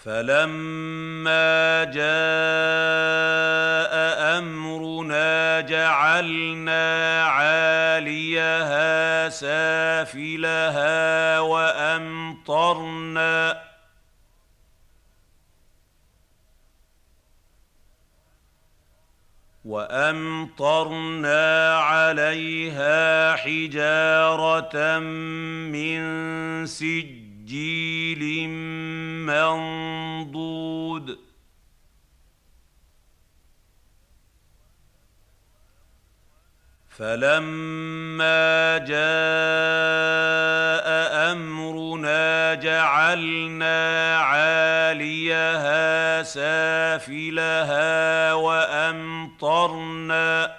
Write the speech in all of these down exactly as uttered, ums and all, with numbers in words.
فَلَمَّا جَاءَ أَمْرُنَا جَعَلْنَا عَالِيَهَا سَافِلَهَا وَأَمْطَرْنَا وَأَمْطَرْنَا عَلَيْهَا حِجَارَةً مِّن سِجِّيلٍ مَّنضُودٍ فَلَمَّا جَاءَ أَمْرُنَا جَعَلْنَا عَالِيَهَا سَافِلَهَا وَأَمْطَرْنَا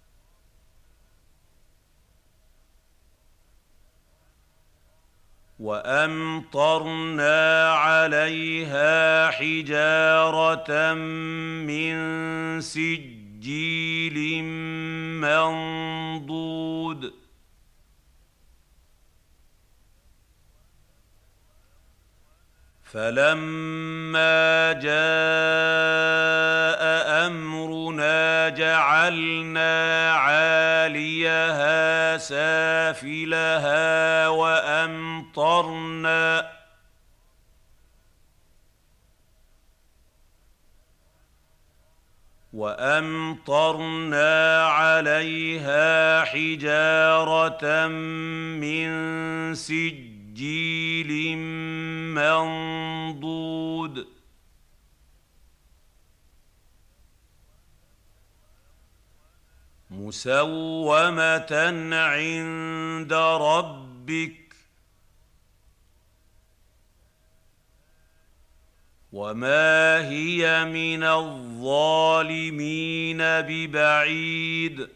وَأَمْطَرْنَا عَلَيْهَا حِجَارَةً مِّن سِجِّيلٍ مَّنضُودٍ فَلَمَّا جَاءَ أَمْرُنَا جَعَلْنَا عَالِيَهَا سَافِلَهَا وَأَمْطَرْنَا وَأَمْطَرْنَا عَلَيْهَا حِجَارَةً مِّن سِجِّيلٍ مَّنضُودٍ مُّسَوَّمَةً عِندَ رَبِّكَ ۖ وَمَا هِيَ مِنَ الظَّالِمِينَ بِبَعِيدٍ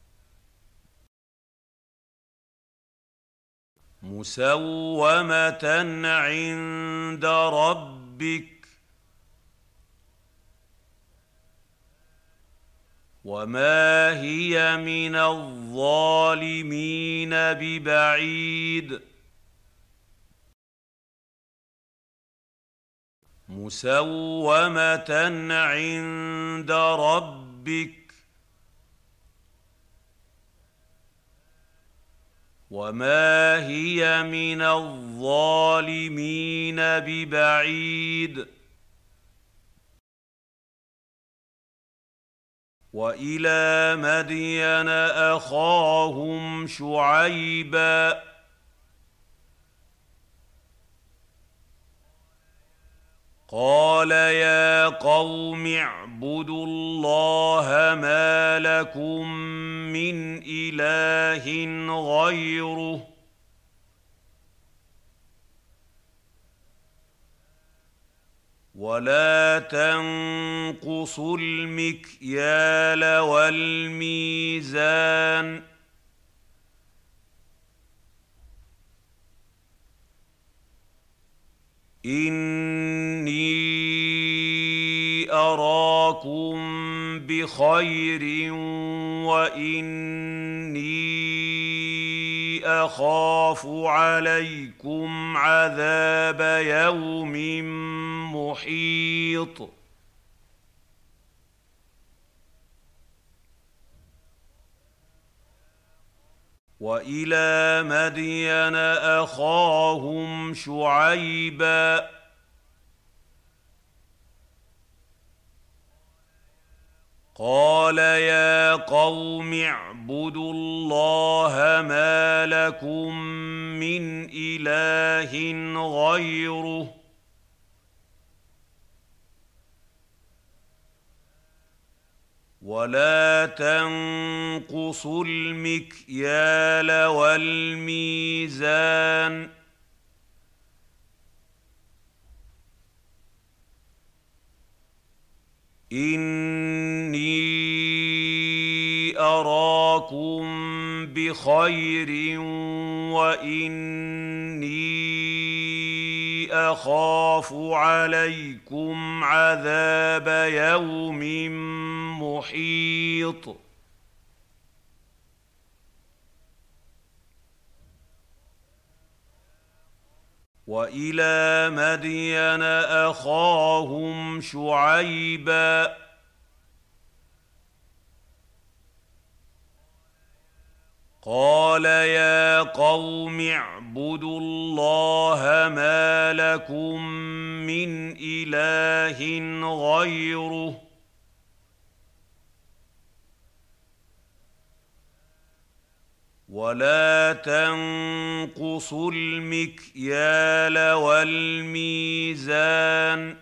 مُّسَوَّمَةً عِندَ رَبِّكَ ۖ وَمَا هِيَ مِنَ الظَّالِمِينَ بِبَعِيدٍ مُّسَوَّمَةً عِندَ رَبِّكَ ۖ وَمَا هِيَ مِنَ الظَّالِمِينَ بِبَعِيدٍ وَإِلَىٰ مَدْيَنَ أَخَاهُمْ شُعَيْبًا ۗ قَالَ يَا قَوْمِ اعْبُدُوا اللَّهَ مَا لَكُم مِّنْ إِلَٰهٍ غَيْرُهُ وَلَا تَنقُصُوا الْمِكْيَالَ وَالْمِيزَانَ إِنِّي أَرَاكُم بِخَيْرٍ وَإِنِّي أَخَافُ عَلَيْكُمْ عَذَابَ يَوْمٍ مُّحِيطٍ وَإِلَىٰ مَدْيَنَ أَخَاهُمْ شُعَيْبًا ۗ قَالَ يَا قَوْمِ اعْبُدُوا اللَّهَ مَا لَكُم مِّنْ إِلَٰهٍ غَيْرُهُ وَلَا تَنقُصُوا الْمِكْيَالَ وَالْمِيزَانَ إِنِّي أَرَاكُم بِخَيْرٍ وَإِنِّي أَخَافُ عَلَيْكُمْ عَذَابَ يَوْمٍ مُّحِيطٍ وإلى مدين أخاهم شعيبا قال يا قوم اعبدوا الله ما لكم من إله غيره ولا تنقصوا المكيال والميزان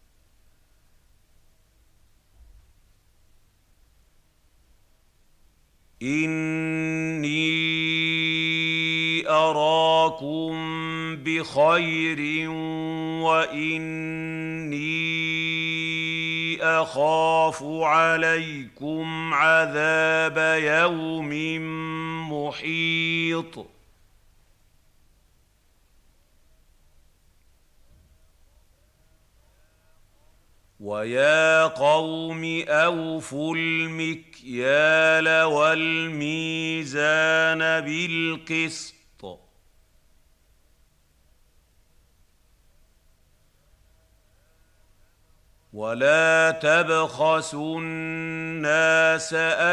إني أراكم بخير وإني أخاف عليكم عذاب يوم محيط ويا قوم أوفوا المكيال والميزان بالقسط ولا تبخسوا الناس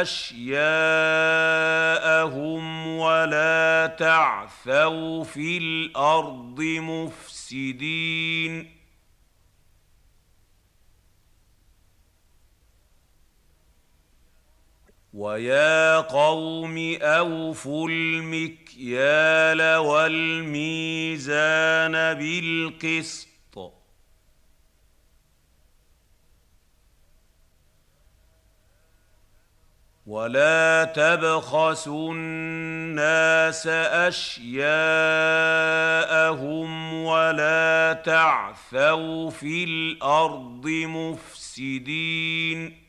أشياءهم ولا تعثوا في الأرض مفسدين ويا قوم أوفوا المكيال والميزان بالقسط ولا تبخسوا الناس أشياءهم ولا تعثوا في الأرض مفسدين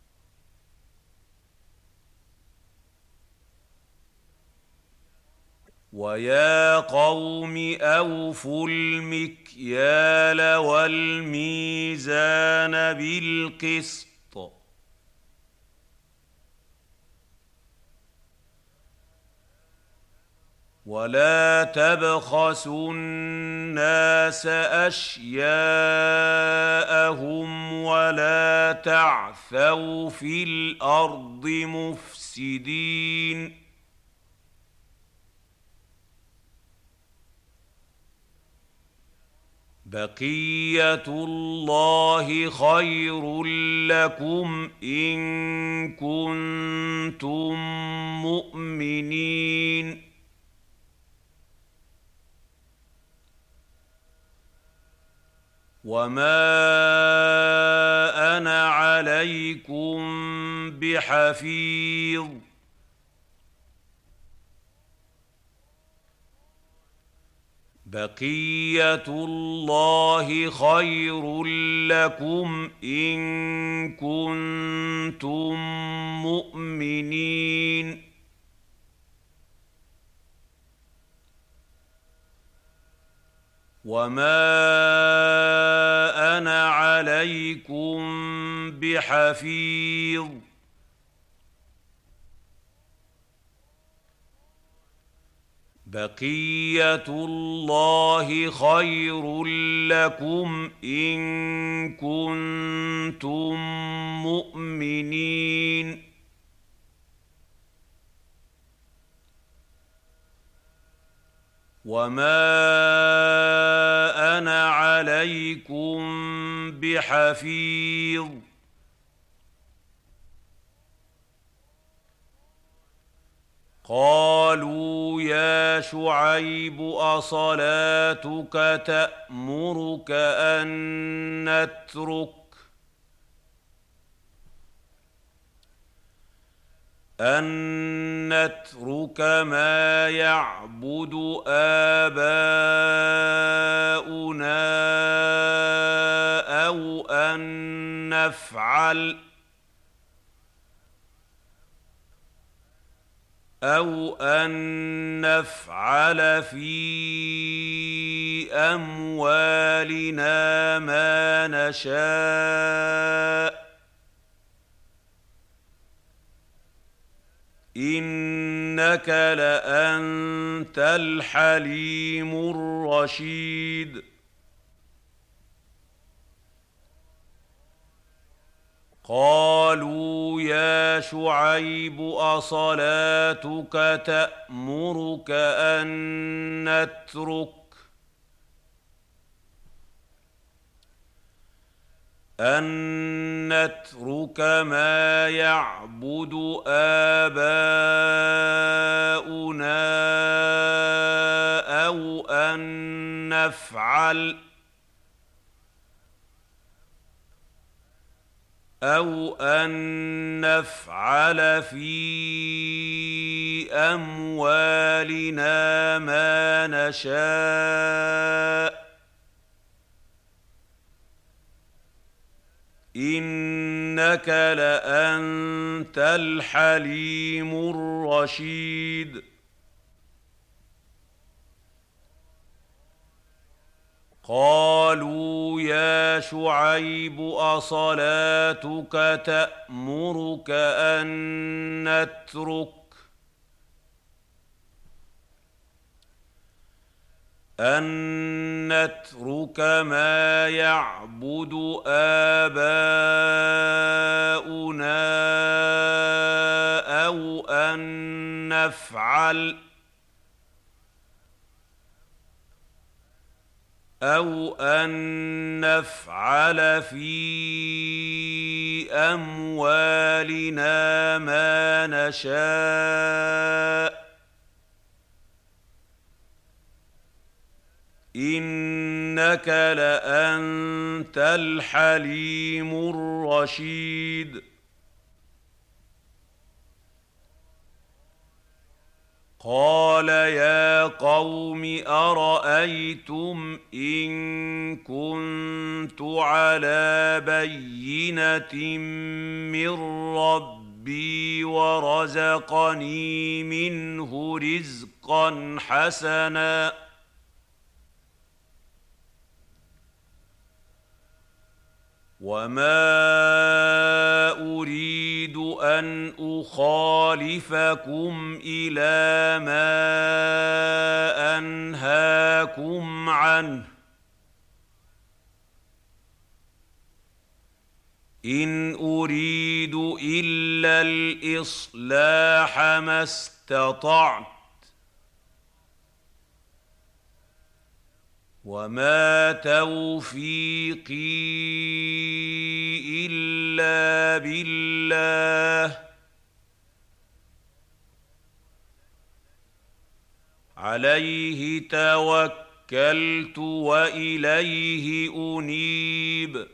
ويا قوم أوفوا المكيال والميزان بالقسط ولا تبخسوا الناس أشياءهم ولا تعثوا في الأرض مفسدين بقية الله خير لكم إن كنتم مؤمنين وما أنا عليكم بحفيظ بقية الله خير لكم إن كنتم مؤمنين وما أنا عليكم بحفيظ بقية الله خير لكم إن كنتم مؤمنين وما أنا عليكم بحفيظ قالوا يا شعيب أصلاتك تأمرك أن نترك أن نترك ما يعبد آباؤنا أو أن نفعل أو أن نفعل في أموالنا ما نشاء إنك لأنت الحليم الرشيد قالوا يا شعيب أصلاتك تأمرك أن نترك أن نترك ما يعبد آباؤنا أو أن نفعل أو أن نفعل في أموالنا ما نشاء إنك لأنت الحليم الرشيد قالوا يا شعيب أصلاتك تأمرك أن نترك أن نترك ما يعبد آباؤنا أو أن نفعل أو أن نفعل في أموالنا ما نشاء إنك لأنت الحليم الرشيد قال يا قوم أرأيتم إن كنت على بينة من ربي ورزقني منه رزقا حسنا وما أريد أن أخالفكم إلى ما أنهاكم عنه إن أريد إلا الإصلاح ما استطعت وما توفيقي إلا بالله عليه توكلت وإليه أنيب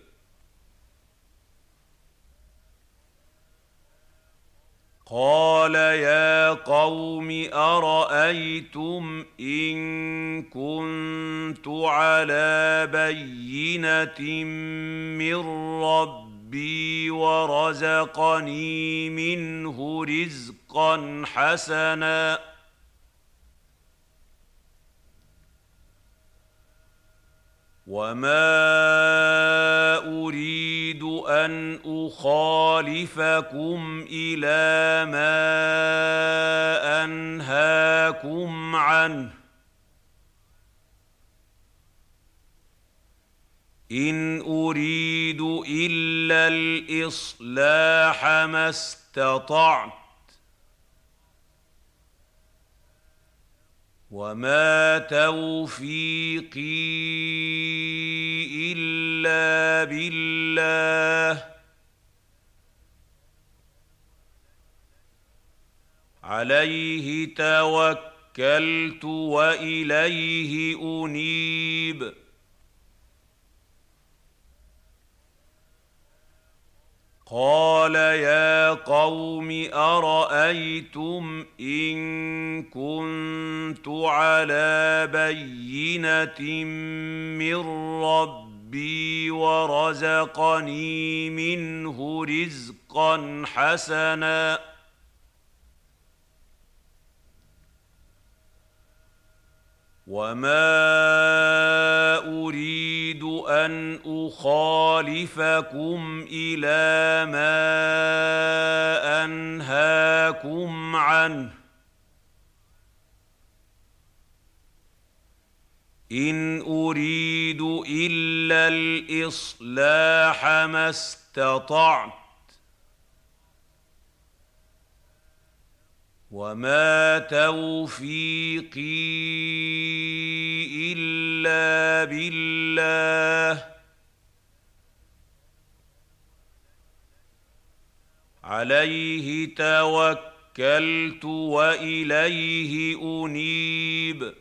قال يا قوم أرأيتم إن كنت على بينة من ربي ورزقني منه رزقا حسنا وما أريد أن أخالفكم إلى ما أنهاكم عنه إن أريد إلا الإصلاح ما استطعت وما توفيقي إلا بالله عليه توكلت وإليه أنيب قال يا قوم أرأيتم إن كنت على بينة من ربي ورزقني منه رزقا حسنا وما أريد أن أخالفكم إلى ما أنهاكم عنه، إن أريد إلا الإصلاح ما استطعت، وما توفيقي إلا بالله، عليه توكلت وإليه أنيب.